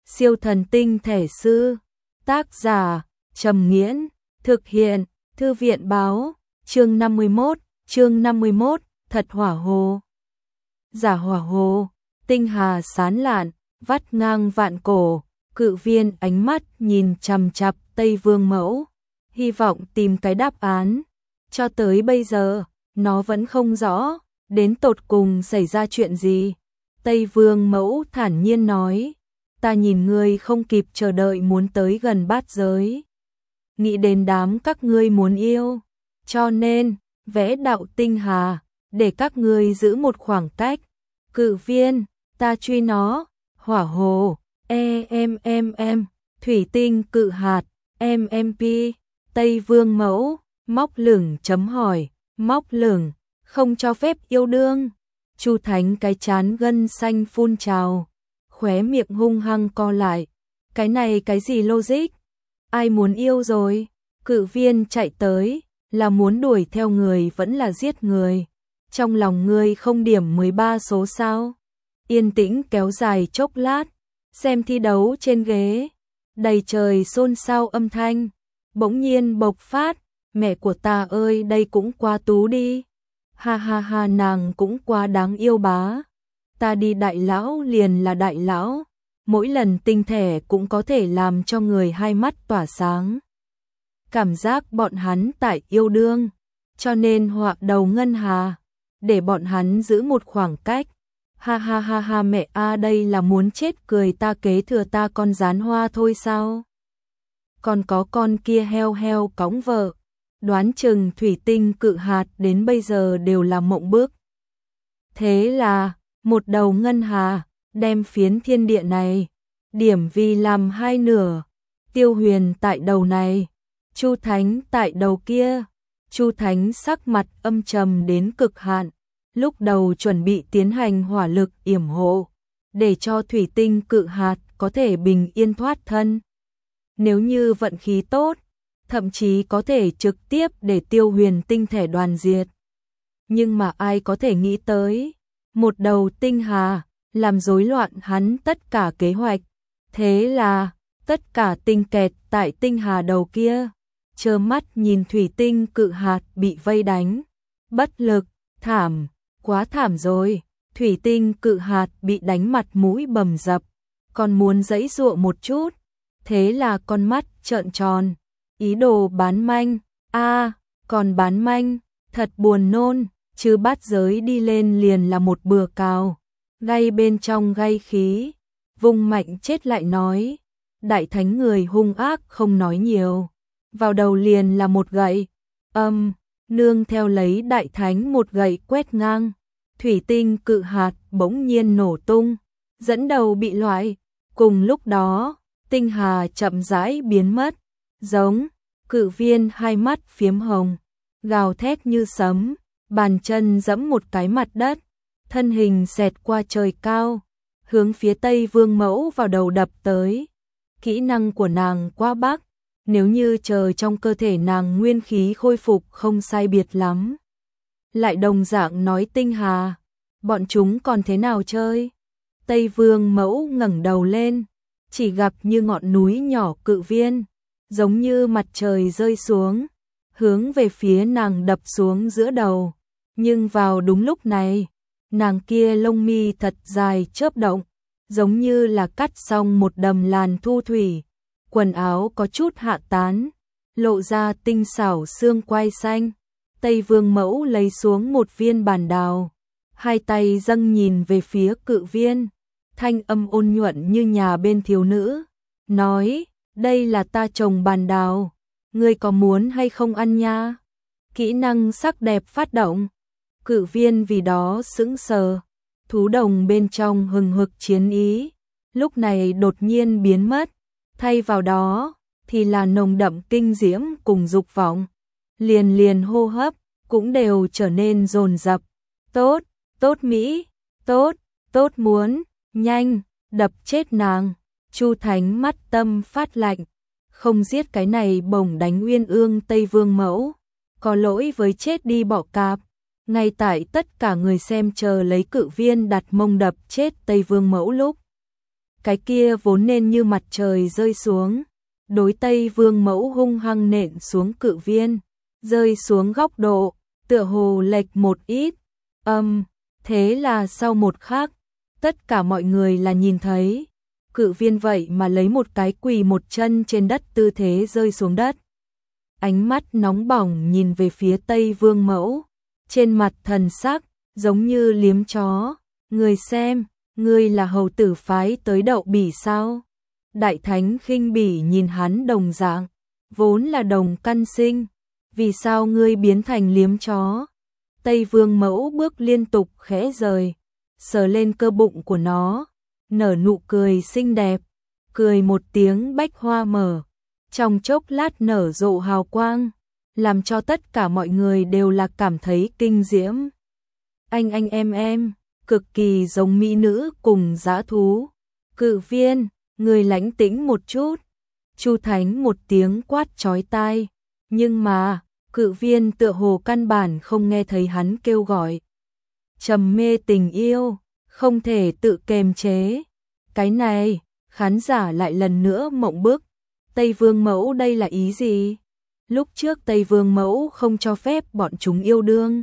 Siêu thần tinh thể sư. Tác giả Trầm Nghiễn. Thực hiện Thư viện báo. Chương 51, thật hỏa hồ. Giả hỏa hồ, tinh hà sán lạn, vắt ngang vạn cổ, Cự Viên ánh mắt nhìn chằm chằm Tây Vương Mẫu, hy vọng tìm cái đáp án. Cho tới bây giờ, nó vẫn không rõ, đến tột cùng xảy ra chuyện gì. Tây Vương Mẫu thản nhiên nói, ta nhìn ngươi không kịp chờ đợi muốn tới gần bát giới. Nghĩ đến đám các ngươi muốn yêu, cho nên, vẽ đạo tinh hà, để các ngươi giữ một khoảng cách. Cự Viên, ta truy nó, hỏa hồ, thủy tinh cự hạt, MMP, Tây Vương Mẫu, móc lửng chấm hỏi, móc lửng, không cho phép yêu đương. Chu Thánh cái chán gân xanh phun trào, khóe miệng hung hăng co lại. Cái này cái gì logic? Ai muốn yêu rồi? Cự Viên chạy tới, là muốn đuổi theo người vẫn là giết người. Trong lòng ngươi không điểm 13 số sao? Yên tĩnh kéo dài chốc lát, xem thi đấu trên ghế, đầy trời xôn xao âm thanh, bỗng nhiên bộc phát, mẹ của ta ơi đây cũng quá tú đi. Ha ha ha, nàng cũng quá đáng yêu bá. Ta đi đại lão liền là đại lão, mỗi lần tinh thể cũng có thể làm cho người hai mắt tỏa sáng. Cảm giác bọn hắn tại yêu đương, cho nên họa đầu ngân hà, để bọn hắn giữ một khoảng cách. Ha ha ha ha, mẹ a đây là muốn chết cười, ta kế thừa ta con gián hoa thôi sao? Còn có con kia heo heo cõng vợ, đoán chừng thủy tinh cự hạt đến bây giờ đều là mộng bước. Thế là, một đầu ngân hà, đem phiến thiên địa này, điểm vì làm hai nửa, Tiêu Huyền tại đầu này, Chu Thánh tại đầu kia. Chu Thánh sắc mặt âm trầm đến cực hạn, lúc đầu chuẩn bị tiến hành hỏa lực yểm hộ, để cho thủy tinh cự hạt có thể bình yên thoát thân. Nếu như vận khí tốt, thậm chí có thể trực tiếp để Tiêu Huyền tinh thể đoàn diệt. Nhưng mà ai có thể nghĩ tới, một đầu tinh hà, làm rối loạn hắn tất cả kế hoạch. Thế là, tất cả tinh kẹt tại tinh hà đầu kia, trơ mắt nhìn thủy tinh cự hạt bị vây đánh. Bất lực, thảm, quá thảm rồi, thủy tinh cự hạt bị đánh mặt mũi bầm dập, còn muốn giãy giụa một chút. Thế là con mắt trợn tròn, ý đồ bán manh, còn bán manh, thật buồn nôn, chứ bát giới đi lên liền là một bừa cào, gây bên trong gây khí, vung mạnh chết lại nói. Đại thánh người hung ác không nói nhiều, vào đầu liền là một gậy, nương theo lấy đại thánh một gậy quét ngang, thủy tinh cự hạt bỗng nhiên nổ tung, dẫn đầu bị loại. Cùng lúc đó, tinh hà chậm rãi biến mất, giống. Cự Viên hai mắt phiếm hồng, gào thét như sấm, bàn chân giẫm một cái mặt đất, thân hình xẹt qua trời cao, hướng phía Tây Vương Mẫu vào đầu đập tới. Kỹ năng của nàng quá bắc, nếu như chờ trong cơ thể nàng nguyên khí khôi phục không sai biệt lắm. Lại đồng dạng nói tinh hà, bọn chúng còn thế nào chơi? Tây Vương Mẫu ngẩng đầu lên, chỉ gặp như ngọn núi nhỏ Cự Viên, giống như mặt trời rơi xuống, hướng về phía nàng đập xuống giữa đầu. Nhưng vào đúng lúc này, nàng kia lông mi thật dài chớp động, giống như là cắt xong một đầm làn thu thủy, quần áo có chút hạ tán, lộ ra tinh xảo xương quai xanh. Tây Vương Mẫu lấy xuống một viên bản đào, hai tay dâng nhìn về phía Cự Viên, thanh âm ôn nhuận như nhà bên thiếu nữ, nói, đây là ta trồng bản đào, ngươi có muốn hay không ăn nha? Kỹ năng sắc đẹp phát động, Cự Viên vì đó sững sờ, thú đồng bên trong hừng hực chiến ý, lúc này đột nhiên biến mất, thay vào đó thì là nồng đậm kinh diễm cùng dục vọng, liền hô hấp cũng đều trở nên dồn dập. Tốt, tốt Mỹ, tốt muốn, nhanh, đập chết nàng. Chu Thánh mắt tâm phát lạnh, không giết cái này bổng đánh uyên ương Tây Vương Mẫu, có lỗi với chết đi bọ cạp. Ngay tại tất cả người xem chờ lấy Cự Viên đặt mông đập chết Tây Vương Mẫu lúc, cái kia vốn nên như mặt trời rơi xuống, đối Tây Vương Mẫu hung hăng nện xuống cự viên, rơi xuống góc độ, tựa hồ lệch một ít. Thế là sau một khắc, tất cả mọi người là nhìn thấy, cự viên vậy mà lấy một cái quỳ một chân trên đất tư thế rơi xuống đất. Ánh mắt nóng bỏng nhìn về phía Tây Vương Mẫu, trên mặt thần sắc, giống như liếm chó, người xem, ngươi là hầu tử phái tới đậu bỉ sao? Đại thánh khinh bỉ nhìn hắn đồng dạng, vốn là đồng căn sinh, vì sao ngươi biến thành liếm chó? Tây Vương Mẫu bước liên tục khẽ rời, sờ lên cơ bụng của nó, nở nụ cười xinh đẹp, cười một tiếng bách hoa mở, trong chốc lát nở rộ hào quang, làm cho tất cả mọi người đều là cảm thấy kinh diễm. Anh em, cực kỳ giống mỹ nữ cùng dã thú. Cự viên, người lãnh tĩnh một chút. Chu Thánh một tiếng quát chói tai, nhưng mà cự viên tựa hồ căn bản không nghe thấy hắn kêu gọi. Trầm mê tình yêu, không thể tự kềm chế. Cái này, khán giả lại lần nữa mộng bức. Tây Vương Mẫu đây là ý gì? Lúc trước Tây Vương Mẫu không cho phép bọn chúng yêu đương.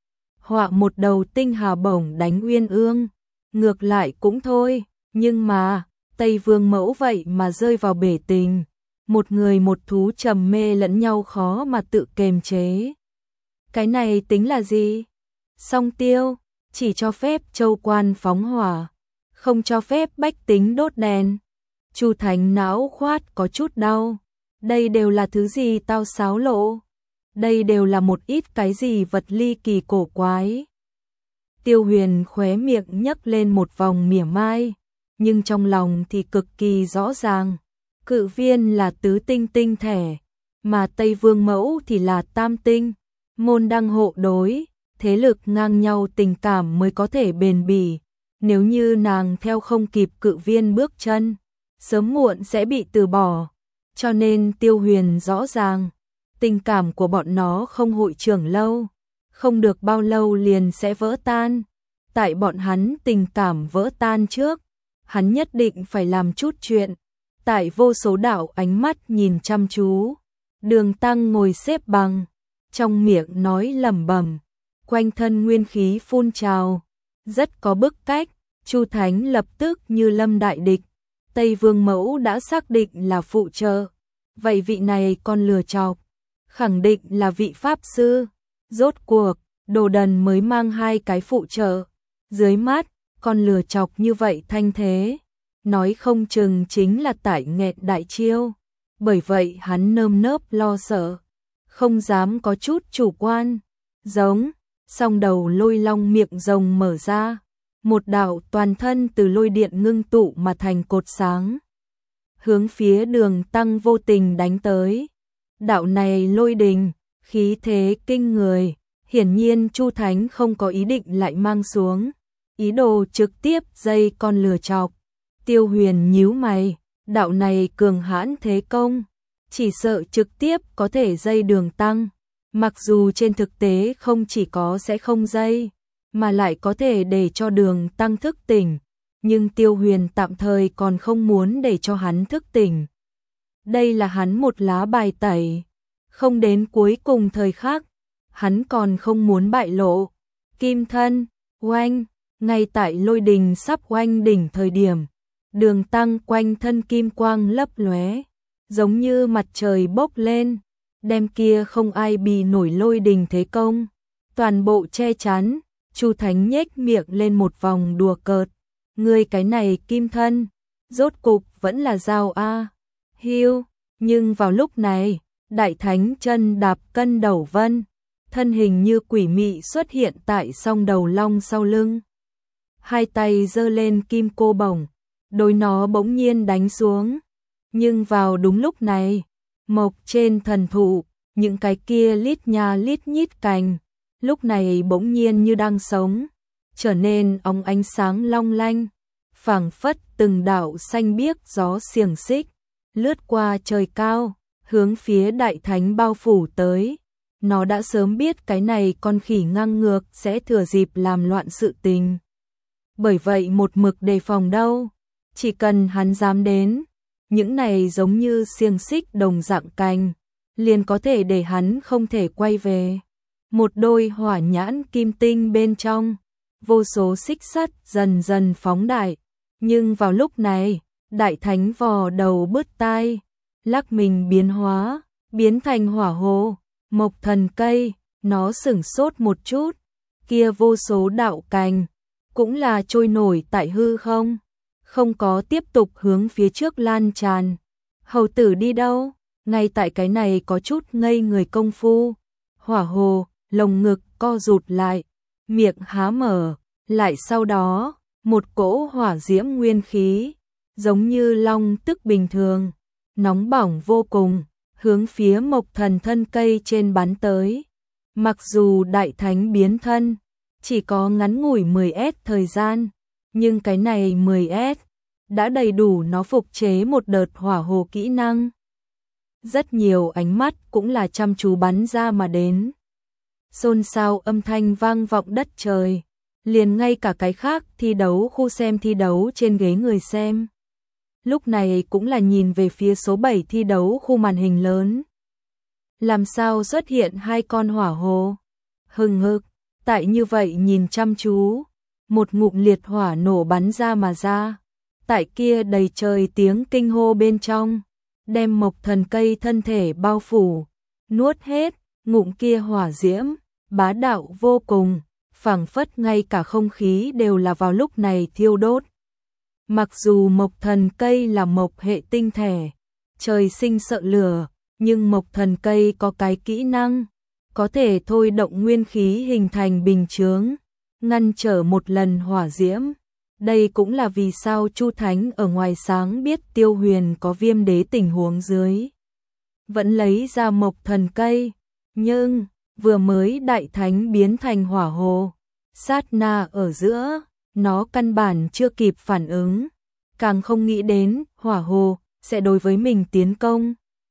Họa một đầu tinh hà bổng đánh Uyên Ương, ngược lại cũng thôi, nhưng mà Tây Vương Mẫu vậy mà rơi vào bể tình, một người một thú trầm mê lẫn nhau khó mà tự kềm chế. Cái này tính là gì? Song tiêu, chỉ cho phép châu quan phóng hỏa, không cho phép bách tính đốt đèn. Chu Thánh não khoát có chút đau, đây đều là thứ gì tao xáo lộ? Đây đều là một ít cái gì vật ly kỳ cổ quái. Tiêu Huyền khóe miệng nhấc lên một vòng mỉa mai, nhưng trong lòng thì cực kỳ rõ ràng. Cự viên là tứ tinh tinh thể, mà Tây Vương Mẫu thì là tam tinh. Môn đăng hộ đối, thế lực ngang nhau tình cảm mới có thể bền bỉ. Nếu như nàng theo không kịp cự viên bước chân, sớm muộn sẽ bị từ bỏ. Cho nên Tiêu Huyền rõ ràng, tình cảm của bọn nó không hội trưởng lâu, không được bao lâu liền sẽ vỡ tan. Tại bọn hắn tình cảm vỡ tan trước, hắn nhất định phải làm chút chuyện. Tại vô số đạo ánh mắt nhìn chăm chú, Đường Tăng ngồi xếp bằng, trong miệng nói lẩm bẩm, quanh thân nguyên khí phun trào, rất có bức cách. Chu Thánh lập tức như lâm đại địch, Tây Vương Mẫu đã xác định là phụ trợ, vậy vị này còn lừa chọc, khẳng định là vị pháp sư. Rốt cuộc, Đồ Đần mới mang hai cái phụ trợ, dưới mắt còn lừa chọc như vậy thanh thế, nói không chừng chính là tải nghẹt đại chiêu. Bởi vậy hắn nơm nớp lo sợ, không dám có chút chủ quan. Giống, song đầu lôi long miệng rồng mở ra, một đạo toàn thân từ lôi điện ngưng tụ mà thành cột sáng, hướng phía Đường Tăng vô tình đánh tới. Đạo này lôi đình, khí thế kinh người, hiển nhiên Chu Thánh không có ý định lại mang xuống, ý đồ trực tiếp dây con lừa chọc. Tiêu Huyền nhíu mày, đạo này cường hãn thế công, chỉ sợ trực tiếp có thể dây Đường Tăng, mặc dù trên thực tế không chỉ có sẽ không dây, mà lại có thể để cho Đường Tăng thức tỉnh, nhưng Tiêu Huyền tạm thời còn không muốn để cho hắn thức tỉnh. Đây là hắn một lá bài tẩy, không đến cuối cùng thời khắc, hắn còn không muốn bại lộ. Kim thân, oanh, ngay tại lôi đình sắp oanh đỉnh thời điểm, Đường Tăng quanh thân kim quang lấp lóe, giống như mặt trời bốc lên, đem kia không ai bì nổi lôi đình thế công, toàn bộ che chắn. Chu Thánh nhếch miệng lên một vòng đùa cợt, ngươi cái này kim thân, rốt cục vẫn là dao a. Hiu, nhưng vào lúc này, Đại Thánh chân đạp cân đầu vân, thân hình như quỷ mị xuất hiện tại song đầu long sau lưng. Hai tay giơ lên kim cô bổng, đối nó bỗng nhiên đánh xuống. Nhưng vào đúng lúc này, mộc trên thần thụ, những cái kia lít nha lít nhít cành, lúc này bỗng nhiên như đang sống, trở nên óng ánh sáng long lanh, phảng phất từng đạo xanh biếc gió xiềng xích, lướt qua trời cao, hướng phía Đại Thánh bao phủ tới. Nó đã sớm biết cái này con khỉ ngang ngược sẽ thừa dịp làm loạn sự tình. Bởi vậy một mực đề phòng đâu. chỉ cần hắn dám đến, những này giống như xiềng xích đồng dạng cành, liền có thể để hắn không thể quay về. Một đôi hỏa nhãn kim tinh bên trong, vô số xích sắt dần dần phóng đại, nhưng vào lúc này, đại thánh vò đầu bứt tai, lắc mình biến hóa, biến thành hỏa hồ, mộc thần cây, nó sửng sốt một chút, kia vô số đạo cành, cũng là trôi nổi tại hư không, không có tiếp tục hướng phía trước lan tràn. Hầu tử đi đâu? Ngay tại cái này có chút ngây người công phu, hỏa hồ, lồng ngực co rụt lại, miệng há mở, lại sau đó, một cỗ hỏa diễm nguyên khí, giống như long tức bình thường, nóng bỏng vô cùng, hướng phía mộc thần thân cây trên bắn tới. Mặc dù đại thánh biến thân, chỉ có ngắn ngủi 10S thời gian, nhưng cái này 10S đã đầy đủ nó phục chế một đợt hỏa hồ kỹ năng. Rất nhiều ánh mắt cũng là chăm chú bắn ra mà đến. Xôn xao âm thanh vang vọng đất trời, liền ngay cả cái khác thi đấu khu xem thi đấu trên ghế người xem. Lúc này cũng là nhìn về phía số 7 thi đấu khu màn hình lớn. Làm sao xuất hiện hai con hỏa hồ? Hừng hực, tại như vậy nhìn chăm chú, một ngụm liệt hỏa nổ bắn ra mà ra. Tại kia đầy trời tiếng kinh hô bên trong, đem mộc thần cây thân thể bao phủ, nuốt hết, ngụm kia hỏa diễm, bá đạo vô cùng, phảng phất ngay cả không khí đều là vào lúc này thiêu đốt. Mặc dù mộc thần cây là mộc hệ tinh thể, trời sinh sợ lửa, nhưng mộc thần cây có cái kỹ năng, có thể thôi động nguyên khí hình thành bình chướng, ngăn trở một lần hỏa diễm. Đây cũng là vì sao Chu Thánh ở ngoài sáng biết Tiêu Huyền có viêm đế tình huống dưới, vẫn lấy ra mộc thần cây, nhưng vừa mới đại thánh biến thành hỏa hồ, sát na ở giữa, nó căn bản chưa kịp phản ứng, càng không nghĩ đến hỏa hồ sẽ đối với mình tiến công.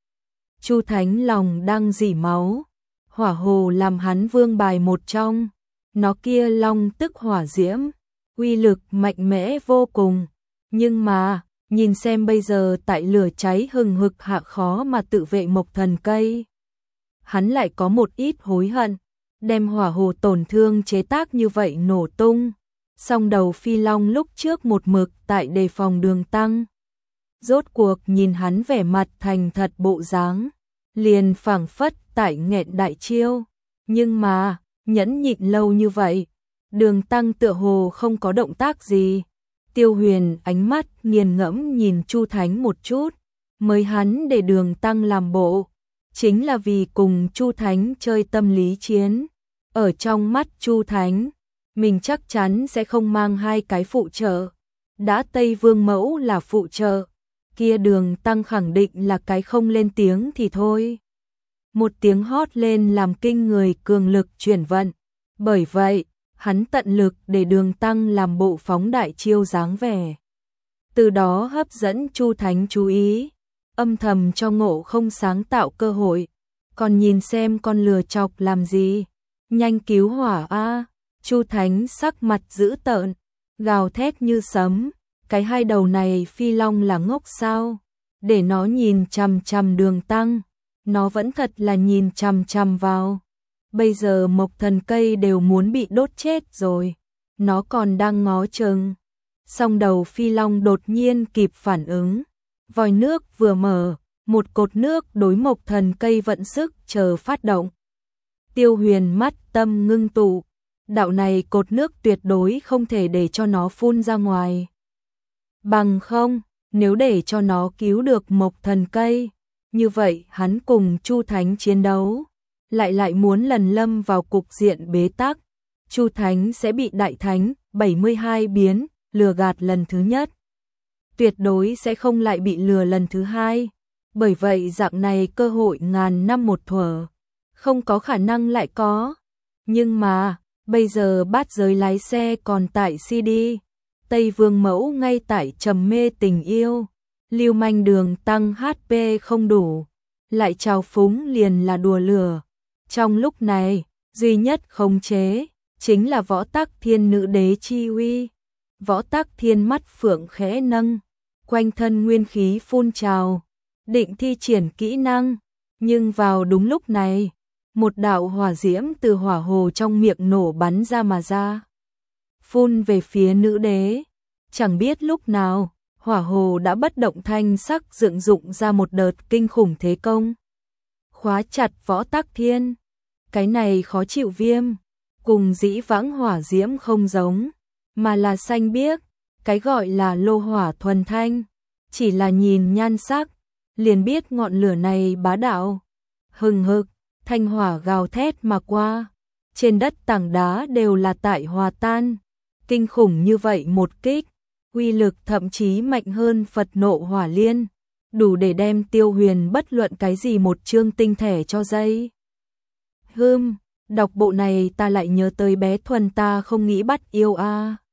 Chu Thánh lòng đang rỉ máu, hỏa hồ làm hắn vương bài một trong, nó kia long tức hỏa diễm, uy lực mạnh mẽ vô cùng, nhưng mà, nhìn xem bây giờ tại lửa cháy hừng hực hạ khó mà tự vệ mộc thần cây. Hắn lại có một ít hối hận, đem hỏa hồ tổn thương chế tác như vậy nổ tung, song đầu phi long lúc trước một mực tại đề phòng Đường Tăng. Rốt cuộc nhìn hắn vẻ mặt thành thật bộ dáng, liền phảng phất tại nghẹn đại chiêu, nhưng mà, nhẫn nhịn lâu như vậy, Đường Tăng tựa hồ không có động tác gì. Tiêu Huyền ánh mắt nghiền ngẫm nhìn Chu Thánh một chút, mới hắn để Đường Tăng làm bộ, chính là vì cùng Chu Thánh chơi tâm lý chiến. Ở trong mắt Chu Thánh, mình chắc chắn sẽ không mang hai cái phụ trợ. Đã Tây Vương Mẫu là phụ trợ, kia Đường Tăng khẳng định là cái không lên tiếng thì thôi. Một tiếng hót lên làm kinh người cường lực chuyển vận. Bởi vậy, hắn tận lực để Đường Tăng làm bộ phóng đại chiêu dáng vẻ. Từ đó hấp dẫn Chu Thánh chú ý, âm thầm cho Ngộ Không sáng tạo cơ hội. Còn nhìn xem con lừa chọc làm gì, nhanh cứu hỏa a! Chu Thánh sắc mặt dữ tợn, gào thét như sấm, cái hai đầu này phi long là ngốc sao? Để nó nhìn chằm chằm Đường Tăng, nó vẫn thật là nhìn chằm chằm vào. Bây giờ mộc thần cây đều muốn bị đốt chết rồi, nó còn đang ngó chừng. Song đầu phi long đột nhiên kịp phản ứng, vòi nước vừa mở, một cột nước đối mộc thần cây vận sức chờ phát động. Tiêu Huyền mắt tâm ngưng tụ, đạo này cột nước tuyệt đối không thể để cho nó phun ra ngoài. Bằng không, nếu để cho nó cứu được mộc thần cây, như vậy hắn cùng Chu Thánh chiến đấu, lại muốn lần lâm vào cục diện bế tắc. Chu Thánh sẽ bị đại thánh 72 biến lừa gạt lần thứ nhất, tuyệt đối sẽ không lại bị lừa lần thứ hai. Bởi vậy dạng này cơ hội ngàn năm một thuở, không có khả năng lại có. Nhưng mà, bây giờ bát giới lái xe còn tại CD, Tây Vương Mẫu ngay tại trầm mê tình yêu, lưu manh Đường Tăng HP không đủ, lại trào phúng liền là đùa lửa. Trong lúc này, duy nhất khống chế, chính là Võ Tắc Thiên nữ đế chi uy. Võ Tắc Thiên mắt phượng khẽ nâng, quanh thân nguyên khí phun trào, định thi triển kỹ năng, nhưng vào đúng lúc này, một đạo hỏa diễm từ hỏa hồ trong miệng nổ bắn ra mà ra, phun về phía nữ đế. Chẳng biết lúc nào, hỏa hồ đã bất động thanh sắc dựng dụng ra một đợt kinh khủng thế công, khóa chặt Võ Tắc Thiên. Cái này khó chịu viêm, cùng dĩ vãng hỏa diễm không giống, mà là xanh biếc, cái gọi là lô hỏa thuần thanh, chỉ là nhìn nhan sắc, liền biết ngọn lửa này bá đạo, hừng hực, thanh hỏa gào thét mà qua, trên đất tảng đá đều là tại hòa tan, kinh khủng như vậy một kích, uy lực thậm chí mạnh hơn Phật nộ hỏa liên, đủ để đem Tiêu Huyền bất luận cái gì một chương tinh thể cho dây. Đọc bộ này ta lại nhớ tới bé Thuần ta không nghĩ bắt yêu a.